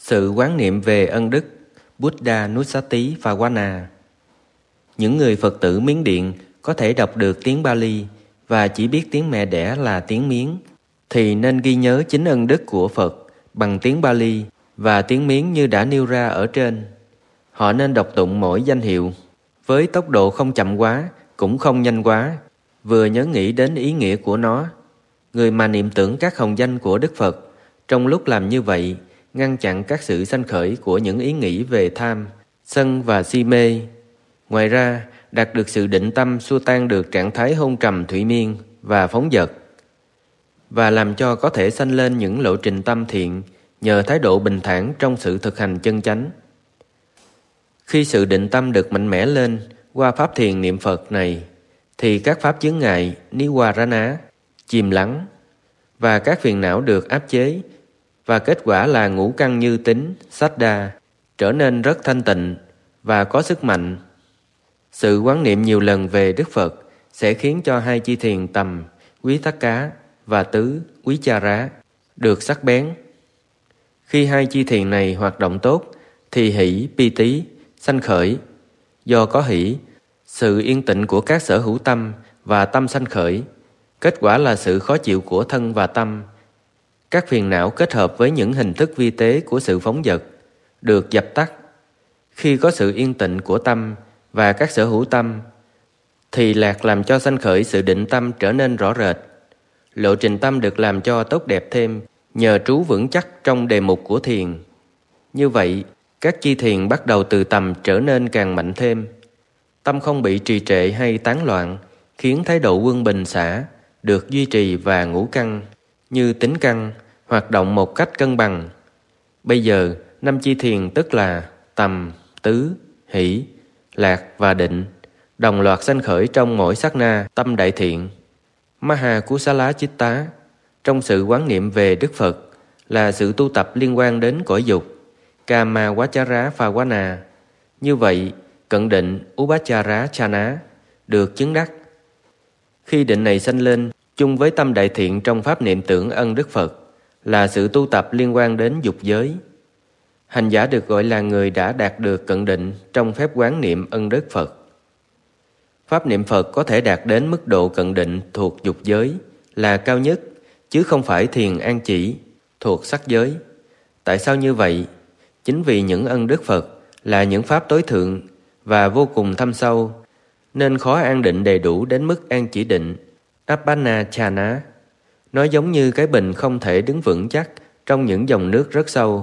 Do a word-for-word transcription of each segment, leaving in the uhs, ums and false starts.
Sự quán niệm về ân đức Buddha Nussati Phawana. Những người Phật tử Miến Điện có thể đọc được tiếng Bali và chỉ biết tiếng mẹ đẻ là tiếng Miến, thì nên ghi nhớ chính ân đức của Phật bằng tiếng Bali và tiếng Miến như đã nêu ra ở trên. Họ nên đọc tụng mỗi danh hiệu với tốc độ không chậm quá, cũng không nhanh quá, vừa nhớ nghĩ đến ý nghĩa của nó. Người mà niệm tưởng các hồng danh của Đức Phật, trong lúc làm như vậy, ngăn chặn các sự sanh khởi của những ý nghĩ về tham, sân và si mê. Ngoài ra, đạt được sự định tâm xua tan được trạng thái hôn trầm thủy miên và phóng dật, và làm cho có thể sanh lên những lộ trình tâm thiện nhờ thái độ bình thản trong sự thực hành chân chánh. Khi sự định tâm được mạnh mẽ lên qua pháp thiền niệm Phật này, thì các pháp chướng ngại Niwarana chìm lắng và các phiền não được áp chế, và kết quả là ngũ căn như tính Saddha trở nên rất thanh tịnh và có sức mạnh. Sự quán niệm nhiều lần về Đức Phật sẽ khiến cho hai chi thiền tầm Quý Thắc Cá và tứ Quý Cha Rá được sắc bén. Khi hai chi thiền này hoạt động tốt thì hỷ pi tí sanh khởi. Do có hỷ, sự yên tĩnh của các sở hữu tâm và tâm sanh khởi, kết quả là sự khó chịu của thân và tâm. Các phiền não kết hợp với những hình thức vi tế của sự phóng dật được dập tắt. Khi có sự yên tĩnh của tâm và các sở hữu tâm, thì lạc làm cho sanh khởi sự định tâm trở nên rõ rệt. Lộ trình tâm được làm cho tốt đẹp thêm nhờ trú vững chắc trong đề mục của thiền. Như vậy, các chi thiền bắt đầu từ tầm trở nên càng mạnh thêm. Tâm không bị trì trệ hay tán loạn, khiến thái độ quân bình xả được duy trì và ngũ căn như tính căn hoạt động một cách cân bằng. Bây giờ, năm chi thiền tức là tầm, tứ, hỷ, lạc và định đồng loạt sanh khởi trong mỗi sát na tâm đại thiện. Maha Kusala Chitta trong sự quán niệm về Đức Phật là sự tu tập liên quan đến cõi dục Kama Vachara Phawana. Như vậy, cận định Upachara Chana được chứng đắc. Khi định này sanh lên chung với tâm đại thiện trong pháp niệm tưởng ân Đức Phật là sự tu tập liên quan đến dục giới. Hành giả được gọi là người đã đạt được cận định trong phép quán niệm ân Đức Phật. Pháp niệm Phật có thể đạt đến mức độ cận định thuộc dục giới là cao nhất, chứ không phải thiền an chỉ thuộc sắc giới. Tại sao như vậy? Chính vì những ân Đức Phật là những pháp tối thượng và vô cùng thâm sâu, nên khó an định đầy đủ đến mức an chỉ định Appana Chana. Nó giống như cái bình không thể đứng vững chắc trong những dòng nước rất sâu.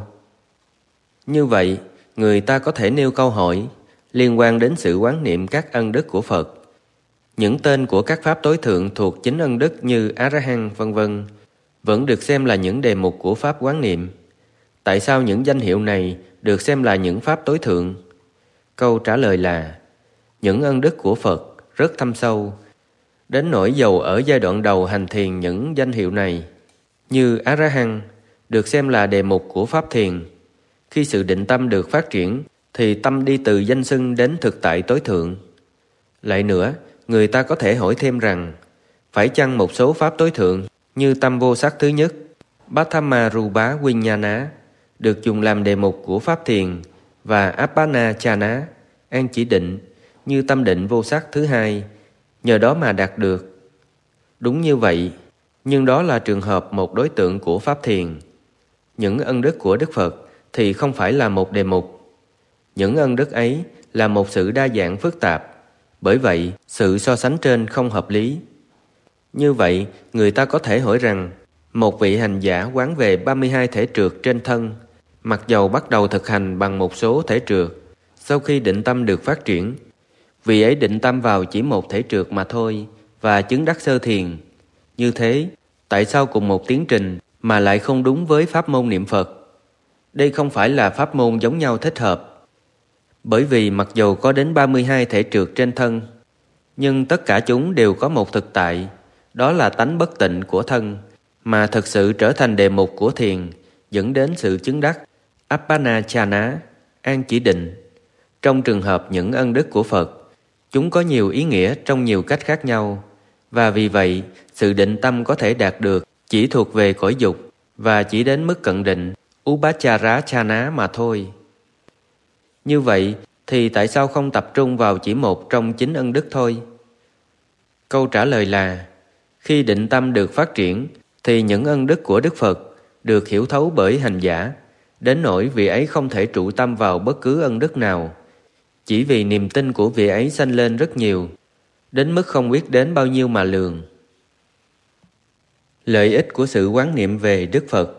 Như vậy, người ta có thể nêu câu hỏi liên quan đến sự quán niệm các ân đức của Phật. Những tên của các pháp tối thượng thuộc chính ân đức như A-ra-hăng vân vân vẫn được xem là những đề mục của pháp quán niệm. Tại sao những danh hiệu này được xem là những pháp tối thượng? Câu trả lời là những ân đức của Phật rất thâm sâu, đến nỗi dầu ở giai đoạn đầu hành thiền những danh hiệu này như A-ra-hăng được xem là đề mục của pháp thiền. Khi sự định tâm được phát triển thì tâm đi từ danh xưng đến thực tại tối thượng. Lại nữa, người ta có thể hỏi thêm rằng phải chăng một số pháp tối thượng như tâm vô sắc thứ nhất Bhatthama Rupa Viññāṇa được dùng làm đề mục của pháp thiền và Appana Chana an chỉ định như tâm định vô sắc thứ hai, nhờ đó mà đạt được? Đúng như vậy, nhưng đó là trường hợp một đối tượng của pháp thiền. Những ân đức của Đức Phật thì không phải là một đề mục. Những ân đức ấy là một sự đa dạng phức tạp, bởi vậy sự so sánh trên không hợp lý. Như vậy, người ta có thể hỏi rằng một vị hành giả quán về ba mươi hai thể trượt trên thân, mặc dầu bắt đầu thực hành bằng một số thể trượt, sau khi định tâm được phát triển, vị ấy định tâm vào chỉ một thể trượt mà thôi và chứng đắc sơ thiền. Như thế, tại sao cùng một tiến trình mà lại không đúng với pháp môn niệm Phật? Đây không phải là pháp môn giống nhau thích hợp. Bởi vì mặc dầu có đến ba mươi hai thể trượt trên thân, nhưng tất cả chúng đều có một thực tại, đó là tánh bất tịnh của thân, mà thực sự trở thành đề mục của thiền, dẫn đến sự chứng đắc Appana Chana, an chỉ định. Trong trường hợp những ân đức của Phật, chúng có nhiều ý nghĩa trong nhiều cách khác nhau, và vì vậy sự định tâm có thể đạt được chỉ thuộc về cõi dục và chỉ đến mức cận định Upacharachana mà thôi. Như vậy thì tại sao không tập trung vào chỉ một trong chín ân đức thôi? Câu trả lời là khi định tâm được phát triển thì những ân đức của Đức Phật được hiểu thấu bởi hành giả, đến nỗi vị ấy không thể trụ tâm vào bất cứ ân đức nào, chỉ vì niềm tin của vị ấy sanh lên rất nhiều, đến mức không biết đến bao nhiêu mà lường. Lợi ích của sự quán niệm về Đức Phật.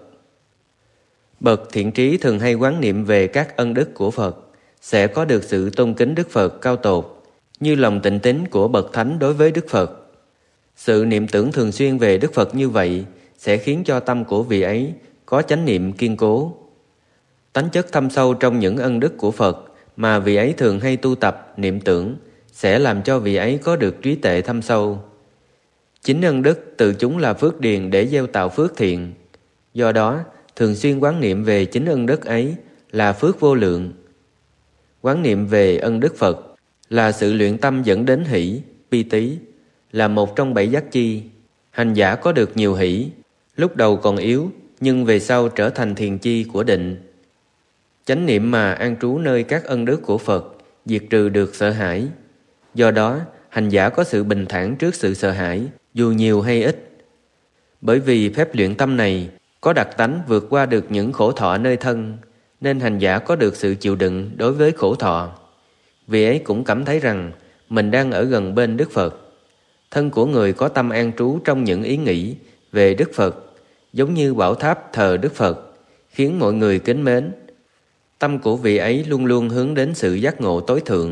Bậc thiện trí thường hay quán niệm về các ân đức của Phật, sẽ có được sự tôn kính Đức Phật cao tột, như lòng tịnh tín của bậc thánh đối với Đức Phật. Sự niệm tưởng thường xuyên về Đức Phật như vậy sẽ khiến cho tâm của vị ấy có chánh niệm kiên cố. Tánh chất thâm sâu trong những ân đức của Phật mà vị ấy thường hay tu tập niệm tưởng sẽ làm cho vị ấy có được trí tuệ thâm sâu. Chính ân đức từ chúng là phước điền để gieo tạo phước thiện. Do đó, thường xuyên quán niệm về chính ân đức ấy là phước vô lượng. Quán niệm về ân đức Phật là sự luyện tâm dẫn đến hỷ, pi tí, là một trong bảy giác chi. Hành giả có được nhiều hỷ, lúc đầu còn yếu, nhưng về sau trở thành thiền chi của định. Chánh niệm mà an trú nơi các ân đức của Phật diệt trừ được sợ hãi. Do đó, hành giả có sự bình thản trước sự sợ hãi, dù nhiều hay ít. Bởi vì phép luyện tâm này có đặc tánh vượt qua được những khổ thọ nơi thân, nên hành giả có được sự chịu đựng đối với khổ thọ. Vì ấy cũng cảm thấy rằng mình đang ở gần bên Đức Phật. Thân của người có tâm an trú trong những ý nghĩ về Đức Phật, giống như bảo tháp thờ Đức Phật, khiến mọi người kính mến. Tâm của vị ấy luôn luôn hướng đến sự giác ngộ tối thượng.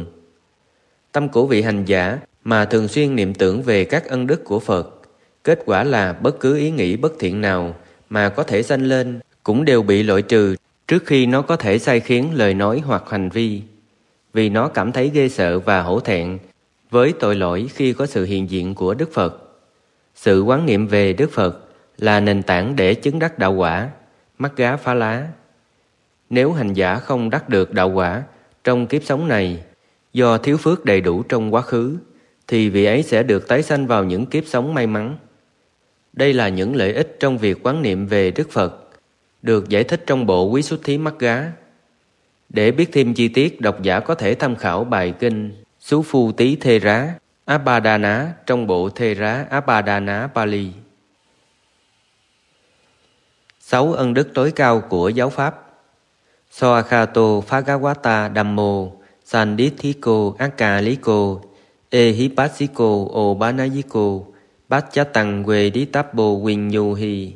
Tâm của vị hành giả mà thường xuyên niệm tưởng về các ân đức của Phật, kết quả là bất cứ ý nghĩ bất thiện nào mà có thể sanh lên cũng đều bị loại trừ trước khi nó có thể sai khiến lời nói hoặc hành vi, vì nó cảm thấy ghê sợ và hổ thẹn với tội lỗi khi có sự hiện diện của Đức Phật. Sự quán niệm về Đức Phật là nền tảng để chứng đắc đạo quả, Mắc Gá Phá Lá. Nếu hành giả không đắc được đạo quả trong kiếp sống này do thiếu phước đầy đủ trong quá khứ, thì vị ấy sẽ được tái sanh vào những kiếp sống may mắn. Đây là những lợi ích trong việc quán niệm về Đức Phật, được giải thích trong bộ Quý Xuất Thí Mắc Gá. Để biết thêm chi tiết, độc giả có thể tham khảo bài kinh Sú Phu Tí Thê Rá Abhadana trong bộ Thê Rá Abhadana Pali. Sáu ân đức tối cao của giáo pháp. Soakhato Phagawata Dhammo Sandithiko Akaliko Ehipassiko Obanayiko Bachatang Veditappo Vinyuhi.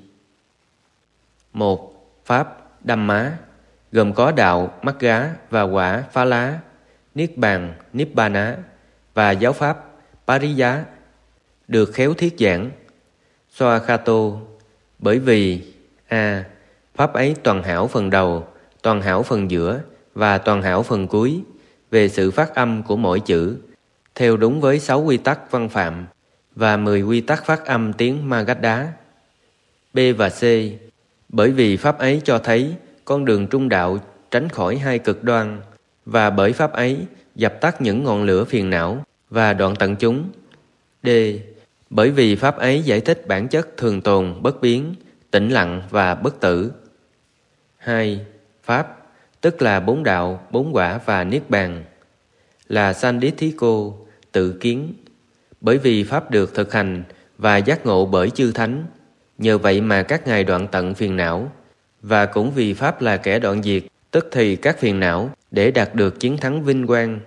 Một. Pháp Dhamma gồm có đạo, Mắc Gá và quả Phá Lá, Niết Bàn, Nibbana và giáo pháp Pariya được khéo thuyết giảng. Soakhato bởi vì a. Pháp ấy toàn hảo phần đầu, toàn hảo phần giữa và toàn hảo phần cuối về sự phát âm của mỗi chữ, theo đúng với sáu quy tắc văn phạm và mười quy tắc phát âm tiếng Magadha. B và C. Bởi vì Pháp ấy cho thấy con đường trung đạo tránh khỏi hai cực đoan, và bởi Pháp ấy dập tắt những ngọn lửa phiền não và đoạn tận chúng. D. Bởi vì Pháp ấy giải thích bản chất thường tồn, bất biến, tĩnh lặng và bất tử. Hai. Pháp, tức là bốn đạo, bốn quả và Niết Bàn, là Sandithiko, tự kiến. Bởi vì Pháp được thực hành và giác ngộ bởi chư Thánh, nhờ vậy mà các ngài đoạn tận phiền não, và cũng vì Pháp là kẻ đoạn diệt, tức thì các phiền não, để đạt được chiến thắng vinh quang.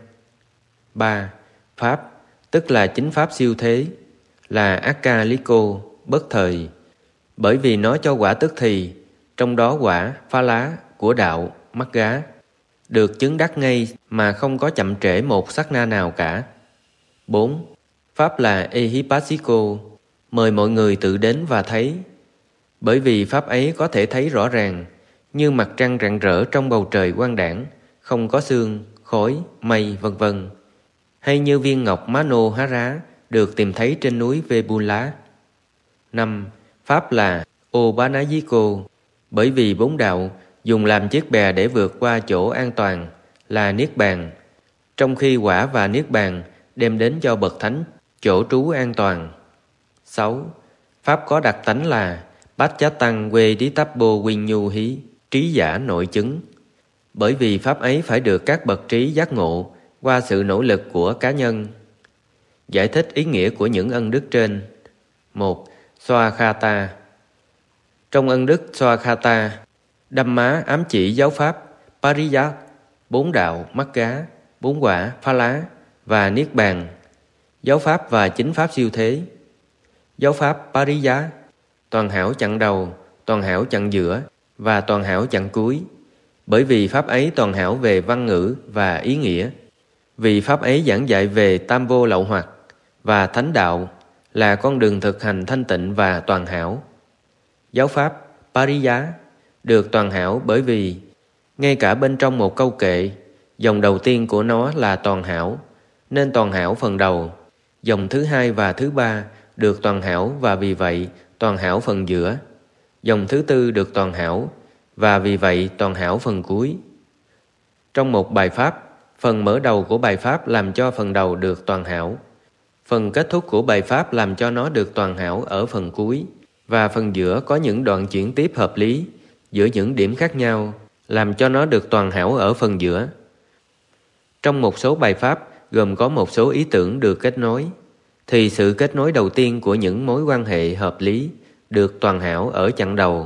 Ba. Pháp, tức là chính Pháp siêu thế, là Akaliko, bất thời. Bởi vì nó cho quả tức thì, trong đó quả Phá Lá của đạo Mắc Gá được chứng đắc ngay mà không có chậm trễ một sát na nào cả. Bốn. Pháp là Ehipassiko, mời mọi người tự đến và thấy. Bởi vì Pháp ấy có thể thấy rõ ràng, như mặt trăng rạng rỡ trong bầu trời quang đãng, không có sương, khói, mây, vân vân, hay như viên ngọc Manohara được tìm thấy trên núi Vebula. Năm. Pháp là Obanayiko, bởi vì bốn đạo dùng làm chiếc bè để vượt qua chỗ an toàn, là Niết Bàn, trong khi quả và Niết Bàn đem đến cho bậc thánh chỗ trú an toàn. Sáu. Pháp có đặc tánh là Bachatang Veditappo Vinyuhi, trí giả nội chứng. Bởi vì pháp ấy phải được các bậc trí giác ngộ qua sự nỗ lực của cá nhân. Giải thích ý nghĩa của những ân đức trên. Một. Swakhata. Trong ân đức Swakhata, Dhamma ám chỉ giáo pháp Pariyat, bốn đạo Magga, bốn quả Phala và Niết Bàn, giáo pháp và chính pháp siêu thế. Giáo pháp Pariyat, toàn hảo chặn đầu, toàn hảo chặn giữa và toàn hảo chặn cuối. Bởi vì pháp ấy toàn hảo về văn ngữ và ý nghĩa. Vì pháp ấy giảng dạy về tam vô lậu hoặc và thánh đạo, là con đường thực hành thanh tịnh và toàn hảo. Giáo pháp Pariyat được toàn hảo bởi vì ngay cả bên trong một câu kệ, dòng đầu tiên của nó là toàn hảo, nên toàn hảo phần đầu. Dòng thứ hai và thứ ba được toàn hảo và vì vậy toàn hảo phần giữa. Dòng thứ tư được toàn hảo và vì vậy toàn hảo phần cuối. Trong một bài pháp, phần mở đầu của bài pháp làm cho phần đầu được toàn hảo. Phần kết thúc của bài pháp làm cho nó được toàn hảo ở phần cuối, và phần giữa có những đoạn chuyển tiếp hợp lý giữa những điểm khác nhau, làm cho nó được toàn hảo ở phần giữa. Trong một số bài pháp gồm có một số ý tưởng được kết nối, thì sự kết nối đầu tiên của những mối quan hệ hợp lý được toàn hảo ở chặng đầu.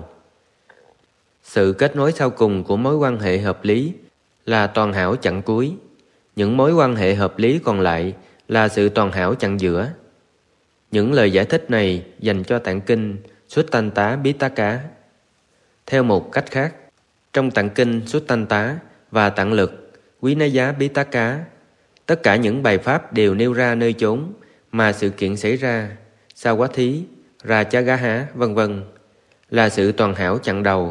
Sự kết nối sau cùng của mối quan hệ hợp lý là toàn hảo chặng cuối. Những mối quan hệ hợp lý còn lại là sự toàn hảo chặng giữa. Những lời giải thích này dành cho tạng kinh Suttanta Pitaka. Theo một cách khác, trong tạng kinh Suttanta và tạng lực Vinaya Pitaka, tất cả những bài pháp đều nêu ra nơi chốn mà sự kiện xảy ra, Sawathi, Rajagaha, vân vân, là sự toàn hảo chặng đầu.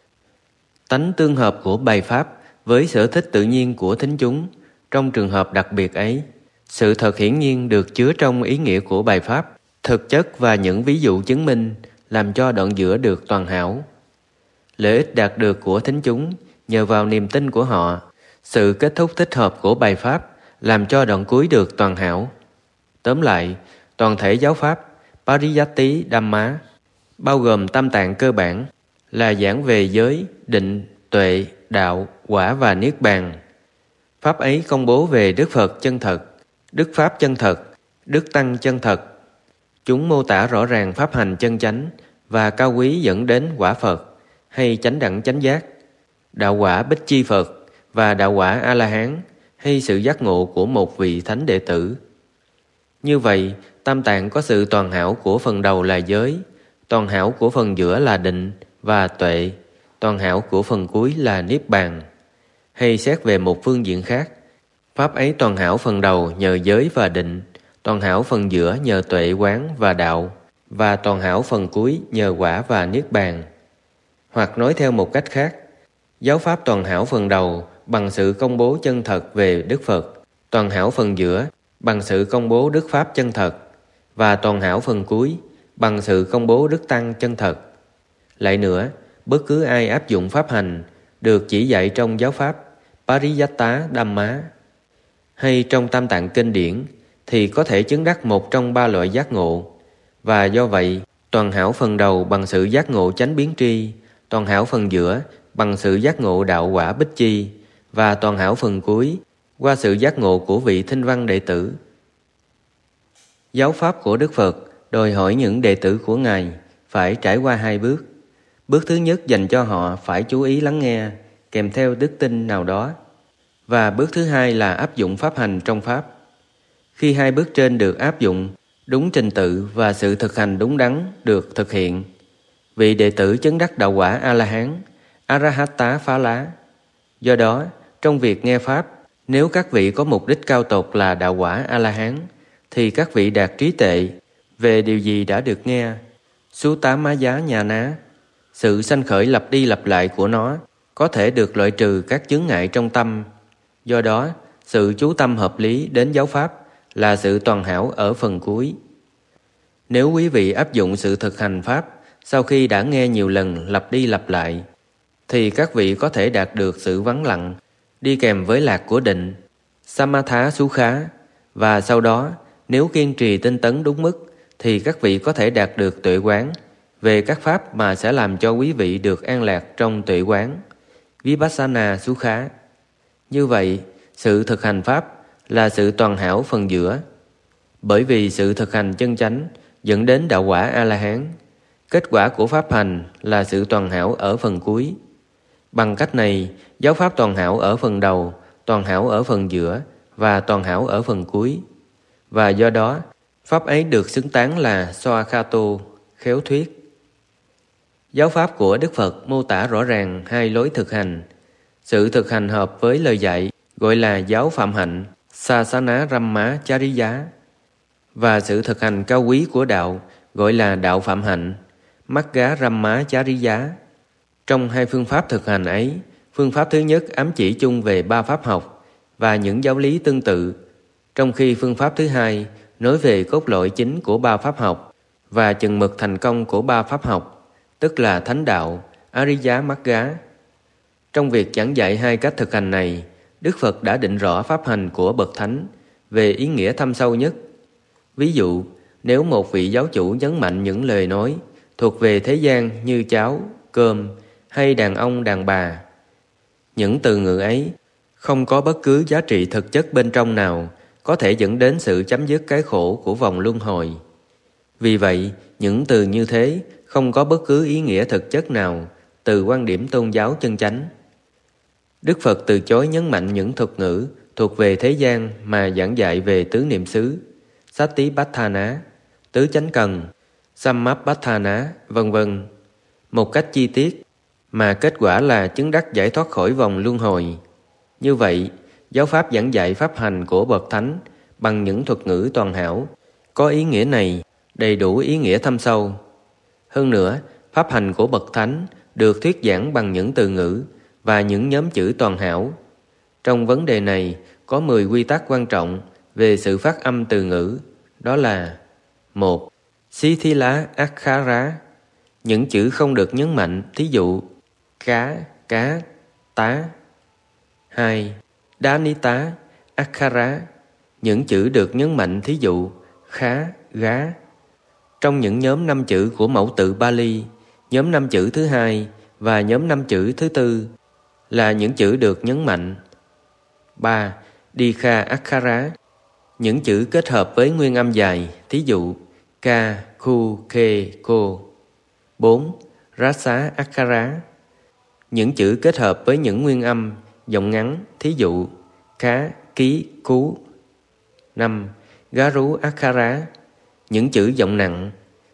Tánh tương hợp của bài pháp với sở thích tự nhiên của thính chúng trong trường hợp đặc biệt ấy, sự thật hiển nhiên được chứa trong ý nghĩa của bài pháp, thực chất và những ví dụ chứng minh làm cho đoạn giữa được toàn hảo. Lợi ích đạt được của thính chúng nhờ vào niềm tin của họ, sự kết thúc thích hợp của bài pháp làm cho đoạn cuối được toàn hảo. Tóm lại, toàn thể giáo pháp Pariyatti Dhamma bao gồm tam tạng cơ bản là giảng về giới, định, tuệ, đạo, quả và niết bàn. Pháp ấy công bố về Đức Phật chân thật, Đức Pháp chân thật, Đức Tăng chân thật. Chúng mô tả rõ ràng pháp hành chân chánh và cao quý dẫn đến quả Phật hay chánh đẳng chánh giác, đạo quả Bích Chi Phật và đạo quả A-la-hán hay sự giác ngộ của một vị thánh đệ tử. Như vậy, tam tạng có sự toàn hảo của phần đầu là giới, toàn hảo của phần giữa là định và tuệ, toàn hảo của phần cuối là niết bàn. Hay xét về một phương diện khác, pháp ấy toàn hảo phần đầu nhờ giới và định, toàn hảo phần giữa nhờ tuệ quán và đạo, và toàn hảo phần cuối nhờ quả và niết bàn. Hoặc nói theo một cách khác, giáo pháp toàn hảo phần đầu bằng sự công bố chân thật về Đức Phật, toàn hảo phần giữa bằng sự công bố Đức Pháp chân thật, và toàn hảo phần cuối bằng sự công bố Đức Tăng chân thật. Lại nữa, bất cứ ai áp dụng pháp hành được chỉ dạy trong giáo pháp Pariyatta Dhamma hay trong tam tạng kinh điển thì có thể chứng đắc một trong ba loại giác ngộ, và do vậy toàn hảo phần đầu bằng sự giác ngộ chánh biến tri, toàn hảo phần giữa bằng sự giác ngộ đạo quả Bích Chi, và toàn hảo phần cuối qua sự giác ngộ của vị thinh văn đệ tử. Giáo pháp của Đức Phật đòi hỏi những đệ tử của Ngài phải trải qua hai bước. Bước thứ nhất dành cho họ phải chú ý lắng nghe, kèm theo đức tin nào đó. Và bước thứ hai là áp dụng pháp hành trong Pháp. Khi hai bước trên được áp dụng, đúng trình tự và sự thực hành đúng đắn được thực hiện, vị đệ tử chứng đắc đạo quả A-la-hán, Arahata Phá Lá. Do đó, trong việc nghe Pháp, nếu các vị có mục đích cao tột là đạo quả A-la-hán, thì các vị đạt trí tuệ về điều gì đã được nghe, Sutta-maya nhà ná. Sự sanh khởi lặp đi lặp lại của nó có thể được loại trừ các chướng ngại trong tâm. Do đó, sự chú tâm hợp lý đến giáo pháp là sự toàn hảo ở phần cuối. Nếu quý vị áp dụng sự thực hành Pháp sau khi đã nghe nhiều lần lặp đi lặp lại, thì các vị có thể đạt được sự vắng lặng, đi kèm với lạc của định, Samatha Sukha, và sau đó, nếu kiên trì tinh tấn đúng mức, thì các vị có thể đạt được tuệ quán về các pháp mà sẽ làm cho quý vị được an lạc trong tuệ quán, Vipassana Sukha. Như vậy, sự thực hành pháp là sự toàn hảo phần giữa, bởi vì sự thực hành chân chánh dẫn đến đạo quả A-la-hán. Kết quả của pháp hành là sự toàn hảo ở phần cuối. Bằng cách này, giáo pháp toàn hảo ở phần đầu, toàn hảo ở phần giữa và toàn hảo ở phần cuối. Và do đó, pháp ấy được xứng tán là Soakhato, khéo thuyết. Giáo pháp của Đức Phật mô tả rõ ràng hai lối thực hành. Sự thực hành hợp với lời dạy gọi là giáo phạm hạnh, Sasana Ramma Chariya, và sự thực hành cao quý của đạo gọi là đạo phạm hạnh, Magga Ramma Chariya. Trong hai phương pháp thực hành ấy, phương pháp thứ nhất ám chỉ chung về ba pháp học và những giáo lý tương tự, trong khi phương pháp thứ hai nói về cốt lõi chính của ba pháp học và chừng mực thành công của ba pháp học, tức là thánh đạo, Ariya Magga. Trong việc giảng dạy hai cách thực hành này, Đức Phật đã định rõ pháp hành của bậc thánh về ý nghĩa thâm sâu nhất. Ví dụ, nếu một vị giáo chủ nhấn mạnh những lời nói thuộc về thế gian như cháo, cơm hay đàn ông đàn bà, những từ ngữ ấy không có bất cứ giá trị thực chất bên trong nào có thể dẫn đến sự chấm dứt cái khổ của vòng luân hồi. Vì vậy, những từ như thế không có bất cứ ý nghĩa thực chất nào từ quan điểm tôn giáo chân chánh. Đức Phật từ chối nhấn mạnh những thuật ngữ thuộc về thế gian mà giảng dạy về tứ niệm xứ, Satipatthana, tứ chánh cần, Sammapatthana, vân vân, một cách chi tiết, mà kết quả là chứng đắc giải thoát khỏi vòng luân hồi. Như vậy, giáo pháp giảng dạy pháp hành của bậc thánh bằng những thuật ngữ toàn hảo có ý nghĩa này đầy đủ ý nghĩa thâm sâu. Hơn nữa, pháp hành của bậc thánh được thuyết giảng bằng những từ ngữ và những nhóm chữ toàn hảo. Trong vấn đề này có mười quy tắc quan trọng về sự phát âm từ ngữ, đó là: một. Sithila Akkhara, những chữ không được nhấn mạnh, thí dụ cá, cá, tá. Hai. Danita Akkhara, những chữ được nhấn mạnh, thí dụ khá, gá. Trong những nhóm năm chữ của mẫu tự Pali, nhóm năm chữ thứ hai và nhóm năm chữ thứ tư là những chữ được nhấn mạnh. Ba. Dikha Akkhara, những chữ kết hợp với nguyên âm dài, thí dụ ka, khu, khe, cô. Bốn. Rasa Akkhara, những chữ kết hợp với những nguyên âm giọng ngắn, thí dụ khá, ký, cú. Năm. Garu Akkhara, những chữ giọng nặng.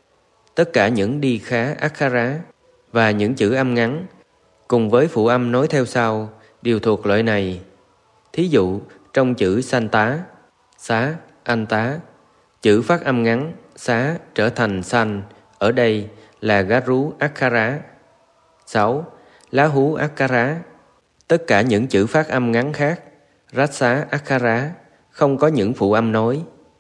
Tất cả những Dikha Akkhara và những chữ âm ngắn cùng với phụ âm nối theo sau đều thuộc loại này. Thí dụ trong chữ Santa, xá, anh tá, chữ phát âm ngắn xá trở thành san, ở đây là Garu Akkhara. Sáu. Lá hú Akkhara, tất cả những chữ phát âm ngắn khác, Rasa Akkhara, không có những phụ âm nối.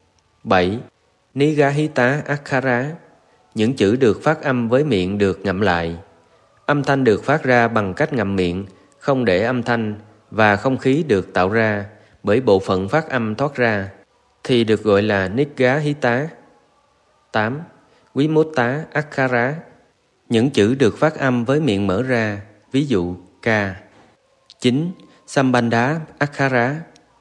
Bảy. Nigahita Akkhara, những chữ được phát âm với miệng được ngậm lại. Âm thanh được phát ra bằng cách ngậm miệng, không để âm thanh và không khí được tạo ra bởi bộ phận phát âm thoát ra, thì được gọi là Nigahita. Tám. Vimutta Akkhara, những chữ được phát âm với miệng mở ra, ví dụ ca. Chín. Sambandha Akkhara,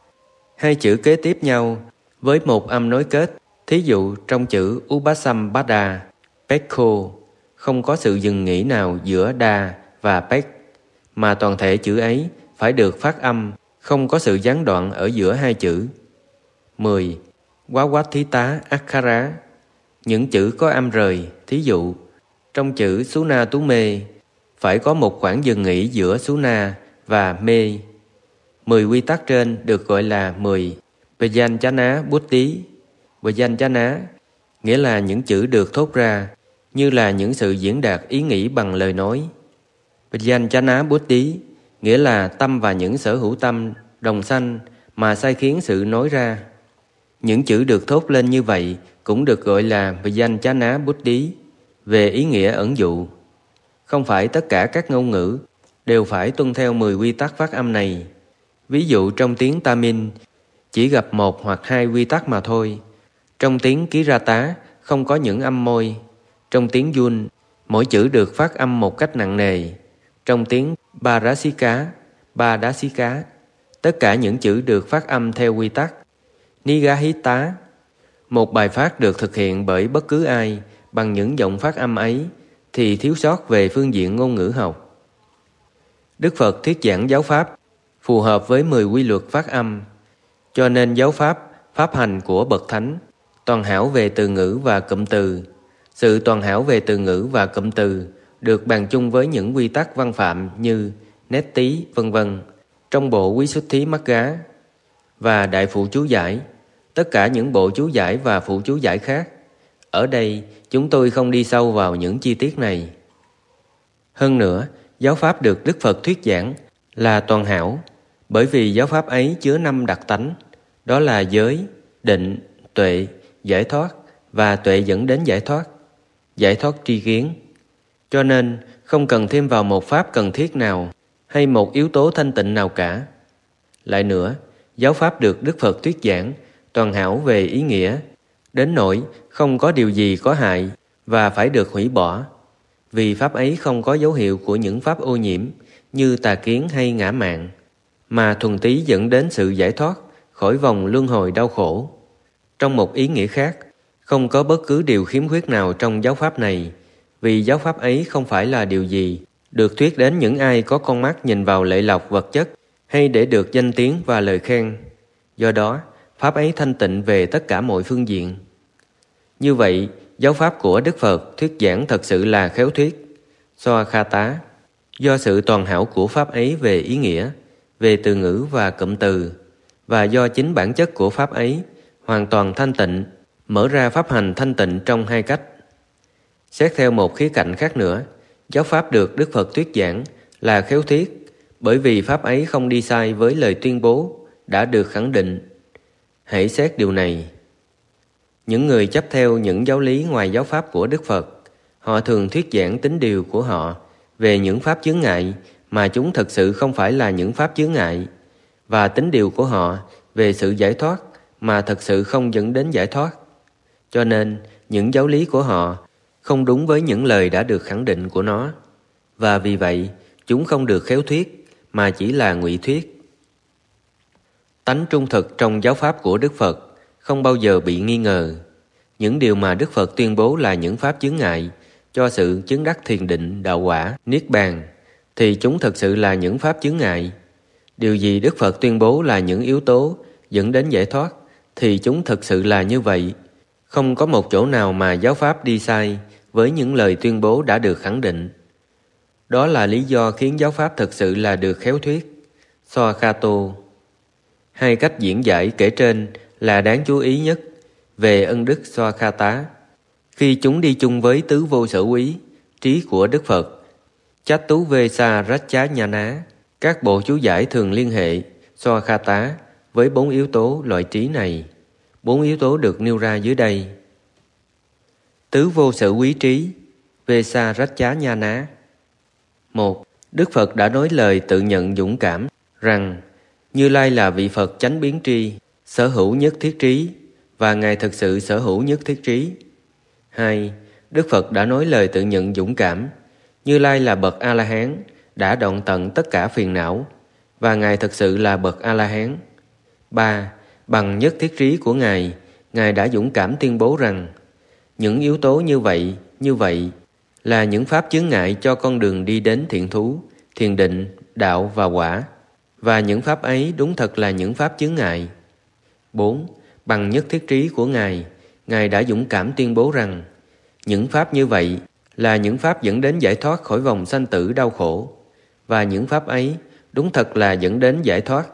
hai chữ kế tiếp nhau với một âm nối kết, thí dụ trong chữ Upasambada, Pekho, không có sự dừng nghỉ nào giữa đa và pek, mà toàn thể chữ ấy phải được phát âm, không có sự gián đoạn ở giữa hai chữ. Mười. Wawathita Akkhara, những chữ có âm rời, thí dụ trong chữ Suna Tú Mê phải có một khoảng dừng nghỉ giữa Suna và Mê. Mười quy tắc trên được gọi là mười Vajrayana Buddhi. Vajrayana nghĩa là những chữ được thốt ra như là những sự diễn đạt ý nghĩ bằng lời nói. Vajrayana Buddhi nghĩa là tâm và những sở hữu tâm đồng sanh mà sai khiến sự nói ra. Những chữ được thốt lên như vậy cũng được gọi là Vajrayana Buddhi về ý nghĩa ẩn dụ. Không phải tất cả các ngôn ngữ đều phải tuân theo mười quy tắc phát âm này. Ví dụ trong tiếng Tamil chỉ gặp một hoặc hai quy tắc mà thôi. Trong tiếng Kirata không có những âm môi. Trong tiếng Yun Mỗi chữ được phát âm một cách nặng nề. Trong tiếng Parasika, Padasika, tất cả những chữ được phát âm theo quy tắc Nigahita. Một bài phát được thực hiện bởi bất cứ ai bằng những giọng phát âm ấy thì thiếu sót về phương diện ngôn ngữ học. Đức Phật thuyết giảng giáo pháp phù hợp với mười quy luật phát âm, cho nên giáo pháp, pháp hành của bậc thánh toàn hảo về từ ngữ và cụm từ. Sự toàn hảo về từ ngữ và cụm từ được bàn chung với những quy tắc văn phạm như nét tí, vân vân trong bộ Quý Xuất Thí Magga và Đại Phụ Chú Giải, tất cả những bộ chú giải và phụ chú giải khác. Ở đây, chúng tôi không đi sâu vào những chi tiết này. Hơn nữa, giáo pháp được Đức Phật thuyết giảng là toàn hảo, bởi vì giáo pháp ấy chứa năm đặc tánh, đó là giới, định, tuệ, giải thoát và tuệ dẫn đến giải thoát, giải thoát tri kiến. Cho nên, không cần thêm vào một pháp cần thiết nào hay một yếu tố thanh tịnh nào cả. Lại nữa, giáo pháp được Đức Phật thuyết giảng toàn hảo về ý nghĩa, đến nỗi không có điều gì có hại và phải được hủy bỏ, vì pháp ấy không có dấu hiệu của những pháp ô nhiễm như tà kiến hay ngã mạn, mà thuần túy dẫn đến sự giải thoát khỏi vòng luân hồi đau khổ. Trong một ý nghĩa khác, không có bất cứ điều khiếm khuyết nào trong giáo pháp này, vì giáo pháp ấy không phải là điều gì được thuyết đến những ai có con mắt nhìn vào lệ lộc vật chất hay để được danh tiếng và lời khen. Do đó, pháp ấy thanh tịnh về tất cả mọi phương diện. Như vậy, giáo pháp của Đức Phật thuyết giảng thật sự là khéo thuyết, Swakhata, do sự toàn hảo của pháp ấy về ý nghĩa, về từ ngữ và cụm từ, và do chính bản chất của pháp ấy hoàn toàn thanh tịnh, mở ra pháp hành thanh tịnh trong hai cách. Xét theo một khía cạnh khác nữa, giáo pháp được Đức Phật thuyết giảng là khéo thuyết, bởi vì pháp ấy không đi sai với lời tuyên bố đã được khẳng định. Hãy xét điều này. Những người chấp theo những giáo lý ngoài giáo pháp của Đức Phật, họ thường thuyết giảng tính điều của họ về những pháp chướng ngại mà chúng thật sự không phải là những pháp chướng ngại, và tính điều của họ về sự giải thoát mà thật sự không dẫn đến giải thoát. Cho nên, những giáo lý của họ không đúng với những lời đã được khẳng định của nó, và vì vậy, chúng không được khéo thuyết mà chỉ là ngụy thuyết. Tánh trung thực trong giáo pháp của Đức Phật không bao giờ bị nghi ngờ. Những điều mà Đức Phật tuyên bố là những pháp chướng ngại cho sự chứng đắc thiền định, đạo quả, niết bàn, thì chúng thực sự là những pháp chướng ngại. Điều gì Đức Phật tuyên bố là những yếu tố dẫn đến giải thoát, thì chúng thực sự là như vậy. Không có một chỗ nào mà giáo pháp đi sai với những lời tuyên bố đã được khẳng định. Đó là lý do khiến giáo pháp thực sự là được khéo thuyết, Swakhato. Hai cách diễn giải kể trên là đáng chú ý nhất về ân đức Swakhata, khi chúng đi chung với tứ vô sở quý, trí của Đức Phật, Chattuvesarachanyana. Các bộ chú giải thường liên hệ Swakhata với bốn yếu tố loại trí này. Bốn yếu tố được nêu ra dưới đây. Tứ vô sở quý trí, Vesarachanyana. Một. Đức Phật đã nói lời tự nhận dũng cảm rằng Như Lai là vị Phật chánh biến tri, sở hữu nhất thiết trí, và Ngài thực sự sở hữu nhất thiết trí. Hai. Đức Phật đã nói lời tự nhận dũng cảm, Như Lai là bậc A-la-hán, đã đoạn tận tất cả phiền não, và Ngài thực sự là bậc A-la-hán. Ba. Bằng nhất thiết trí của Ngài, Ngài đã dũng cảm tuyên bố rằng những yếu tố như vậy, như vậy là những pháp chướng ngại cho con đường đi đến thiện thú, thiền định, đạo và quả, và những pháp ấy đúng thật là những pháp chướng ngại. Bốn. Bằng nhất thiết trí của Ngài, Ngài đã dũng cảm tuyên bố rằng những pháp như vậy là những pháp dẫn đến giải thoát khỏi vòng sanh tử đau khổ, và những pháp ấy đúng thật là dẫn đến giải thoát.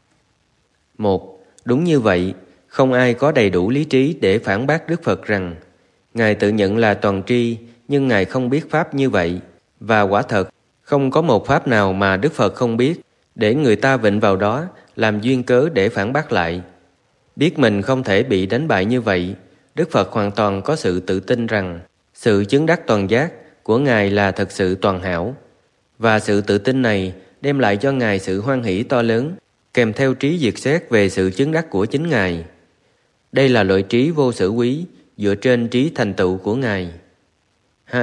Một. Đúng như vậy, không ai có đầy đủ lý trí để phản bác Đức Phật rằng Ngài tự nhận là toàn tri, nhưng Ngài không biết pháp như vậy, và quả thật không có một pháp nào mà Đức Phật không biết để người ta vịnh vào đó làm duyên cớ để phản bác lại. Biết mình không thể bị đánh bại như vậy, Đức Phật hoàn toàn có sự tự tin rằng sự chứng đắc toàn giác của Ngài là thật sự toàn hảo, và sự tự tin này đem lại cho Ngài sự hoan hỷ to lớn, kèm theo trí diệt xét về sự chứng đắc của chính Ngài. Đây là loại trí vô sở quý dựa trên trí thành tựu của Ngài. Hai.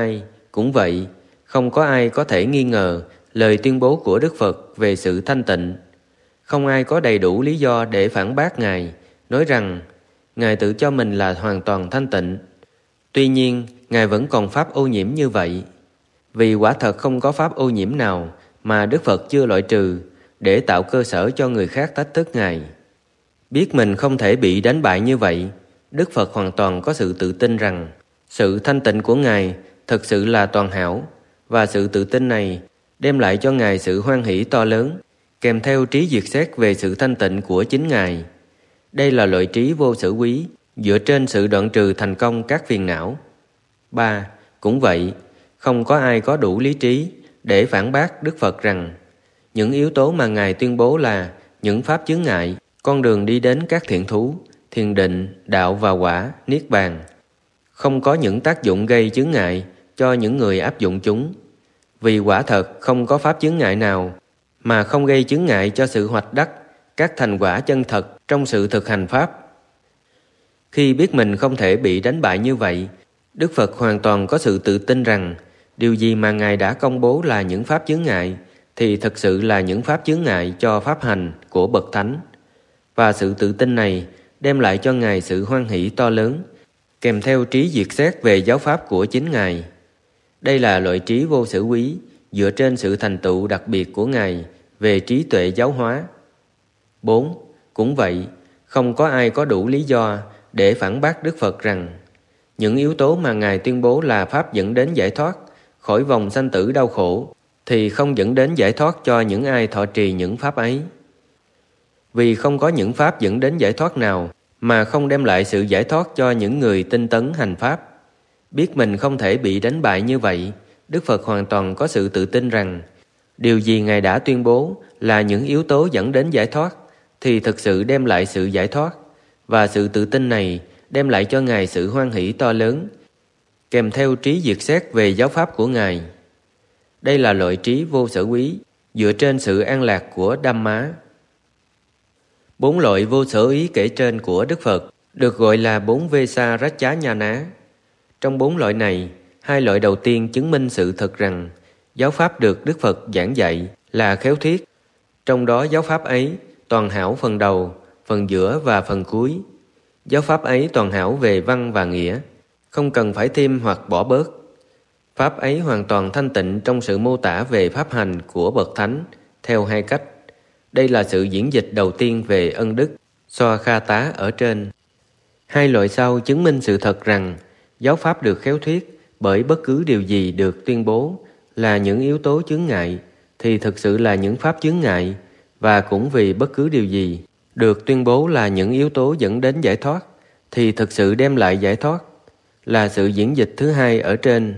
cũng vậy, không có ai có thể nghi ngờ lời tuyên bố của Đức Phật về sự thanh tịnh. Không ai có đầy đủ lý do để phản bác Ngài, nói rằng Ngài tự cho mình là hoàn toàn thanh tịnh. Tuy nhiên, Ngài vẫn còn pháp ô nhiễm như vậy. Vì quả thật không có pháp ô nhiễm nào mà Đức Phật chưa loại trừ để tạo cơ sở cho người khác thách thức Ngài. Biết mình không thể bị đánh bại như vậy, Đức Phật hoàn toàn có sự tự tin rằng sự thanh tịnh của Ngài thực sự là toàn hảo, và sự tự tin này đem lại cho Ngài sự hoan hỷ to lớn, kèm theo trí duyệt xét về sự thanh tịnh của chính Ngài. Đây là loại trí vô sở quý, dựa trên sự đoạn trừ thành công các phiền não. ba. Cũng vậy, không có ai có đủ lý trí để phản bác Đức Phật rằng những yếu tố mà Ngài tuyên bố là những pháp chướng ngại, con đường đi đến các thiện thú, thiền định, đạo và quả, niết bàn, không có những tác dụng gây chướng ngại cho những người áp dụng chúng. Vì quả thật không có pháp chướng ngại nào mà không gây chướng ngại cho sự hoạch đắc các thành quả chân thật trong sự thực hành pháp. Khi biết mình không thể bị đánh bại như vậy, Đức Phật hoàn toàn có sự tự tin rằng điều gì mà Ngài đã công bố là những pháp chướng ngại thì thực sự là những pháp chướng ngại cho pháp hành của bậc thánh. Và sự tự tin này đem lại cho Ngài sự hoan hỷ to lớn, kèm theo trí duyệt xét về giáo pháp của chính Ngài. Đây là loại trí vô sở quý, dựa trên sự thành tựu đặc biệt của Ngài về trí tuệ giáo hóa. bốn. Cũng vậy, không có ai có đủ lý do để phản bác Đức Phật rằng những yếu tố mà Ngài tuyên bố là pháp dẫn đến giải thoát khỏi vòng sanh tử đau khổ thì không dẫn đến giải thoát cho những ai thọ trì những pháp ấy. Vì không có những pháp dẫn đến giải thoát nào mà không đem lại sự giải thoát cho những người tinh tấn hành pháp. Biết mình không thể bị đánh bại như vậy, Đức Phật hoàn toàn có sự tự tin rằng điều gì Ngài đã tuyên bố là những yếu tố dẫn đến giải thoát thì thực sự đem lại sự giải thoát, và sự tự tin này đem lại cho Ngài sự hoan hỷ to lớn, kèm theo trí duyệt xét về giáo pháp của Ngài. Đây là loại trí vô sở quý, dựa trên sự an lạc của Dhamma. Bốn loại vô sở ý kể trên của Đức Phật được gọi là bốn Vesarachá-nhana. Trong bốn loại này, hai loại đầu tiên chứng minh sự thật rằng giáo pháp được Đức Phật giảng dạy là khéo thuyết. Trong đó giáo pháp ấy toàn hảo phần đầu, phần giữa và phần cuối. Giáo pháp ấy toàn hảo về văn và nghĩa, không cần phải thêm hoặc bỏ bớt. Pháp ấy hoàn toàn thanh tịnh trong sự mô tả về pháp hành của bậc thánh theo hai cách. Đây là sự diễn dịch đầu tiên về ân đức Swakhata ở trên. Hai loại sau chứng minh sự thật rằng giáo pháp được khéo thuyết bởi bất cứ điều gì được tuyên bố là những yếu tố chướng ngại thì thực sự là những pháp chướng ngại, và cũng vì bất cứ điều gì được tuyên bố là những yếu tố dẫn đến giải thoát thì thực sự đem lại giải thoát, là sự diễn dịch thứ hai ở trên.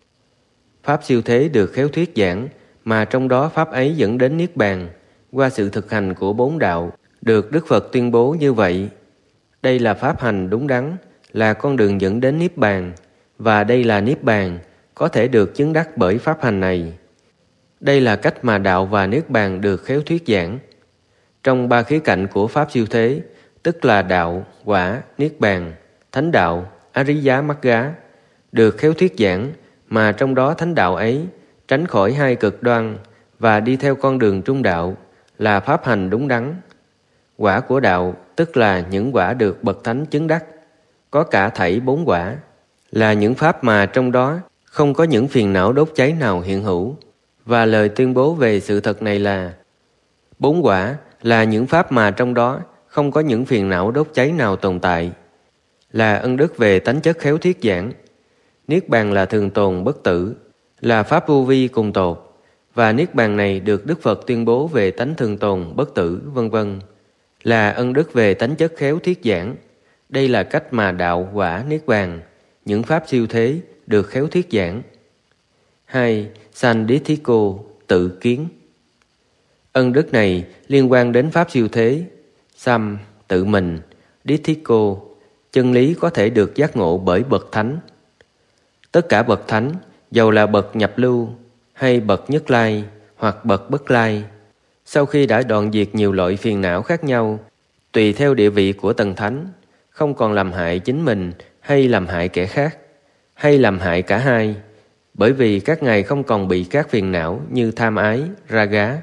Pháp siêu thế được khéo thuyết giảng, mà trong đó pháp ấy dẫn đến niết bàn qua sự thực hành của bốn đạo được Đức Phật tuyên bố như vậy. Đây là pháp hành đúng đắn, là con đường dẫn đến niết bàn, và đây là niết bàn có thể được chứng đắc bởi pháp hành này. Đây là cách mà đạo và niết bàn được khéo thuyết giảng. Trong ba khía cạnh của pháp siêu thế, tức là đạo, quả, niết bàn, thánh đạo, Ariya Magga, được khéo thuyết giảng, mà trong đó thánh đạo ấy tránh khỏi hai cực đoan và đi theo con đường trung đạo, là pháp hành đúng đắn. Quả của đạo, tức là những quả được bậc thánh chứng đắc, có cả thảy bốn quả, là những pháp mà trong đó không có những phiền não đốt cháy nào hiện hữu. Và lời tuyên bố về sự thật này là bốn quả là những pháp mà trong đó không có những phiền não đốt cháy nào tồn tại, là ân đức về tánh chất khéo thuyết giảng. Niết bàn là thường tồn bất tử, là pháp vô vi cùng tột, và niết bàn này được Đức Phật tuyên bố về tánh thường tồn bất tử, vân vân, là ân đức về tánh chất khéo thuyết giảng. Đây là cách mà đạo, quả, niết bàn, những pháp siêu thế được khéo thuyết giảng. Hai. Sandithiko, tự kiến. Ân đức này liên quan đến pháp siêu thế. Sam, tự mình. Dithiko, chân lý có thể được giác ngộ bởi bậc thánh. Tất cả bậc thánh, dầu là bậc nhập lưu hay bậc nhất lai hoặc bậc bất lai, sau khi đã đoạn diệt nhiều loại phiền não khác nhau, tùy theo địa vị của tầng thánh, không còn làm hại chính mình hay làm hại kẻ khác, hay làm hại cả hai, bởi vì các ngài không còn bị các phiền não như tham ái, raga.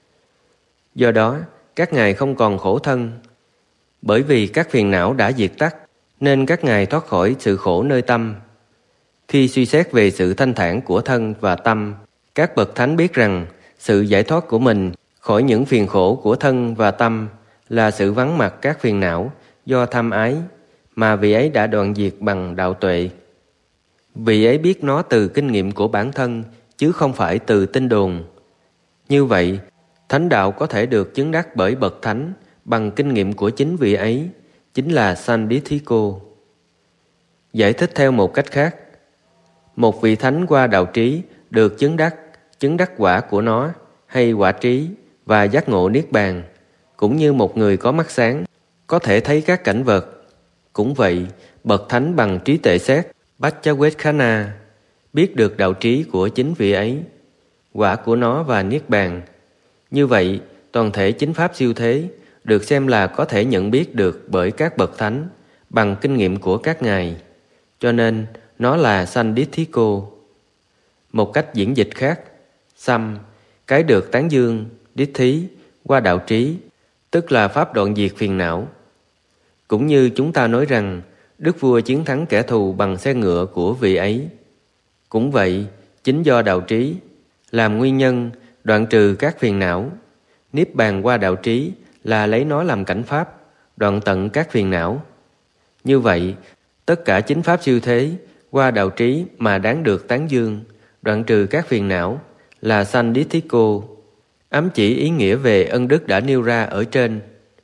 Do đó, các ngài không còn khổ thân. Bởi vì các phiền não đã diệt tắt, nên các ngài thoát khỏi sự khổ nơi tâm. Khi suy xét về sự thanh thản của thân và tâm, các bậc thánh biết rằng sự giải thoát của mình khỏi những phiền khổ của thân và tâm là sự vắng mặt các phiền não do tham ái mà vị ấy đã đoạn diệt bằng đạo tuệ. Vị ấy biết nó từ kinh nghiệm của bản thân chứ không phải từ tin đồn. Như vậy, thánh đạo có thể được chứng đắc bởi bậc thánh bằng kinh nghiệm của chính vị ấy, chính là Sandithiko. Giải thích theo một cách khác, một vị thánh qua đạo trí được chứng đắc, chứng đắc quả của nó hay quả trí và giác ngộ niết bàn, cũng như một người có mắt sáng có thể thấy các cảnh vật. Cũng vậy, bậc thánh bằng trí tuệ xét Bachawetkhana biết được đạo trí của chính vị ấy, quả của nó và niết bàn. Như vậy, toàn thể chính pháp siêu thế được xem là có thể nhận biết được bởi các bậc thánh bằng kinh nghiệm của các ngài, cho nên nó là Sandithiko. Một cách diễn dịch khác, Sam, cái được tán dương, đích thí, qua đạo trí, tức là pháp đoạn diệt phiền não. Cũng như chúng ta nói rằng, đức vua chiến thắng kẻ thù bằng xe ngựa của vị ấy. Cũng vậy, chính do đạo trí làm nguyên nhân đoạn trừ các phiền não. Niết bàn qua đạo trí là lấy nó làm cảnh pháp, đoạn tận các phiền não. Như vậy, tất cả chính pháp siêu thế qua đạo trí mà đáng được tán dương, đoạn trừ các phiền não là Sandithiko, ám chỉ ý nghĩa về ân đức đã nêu ra ở trên.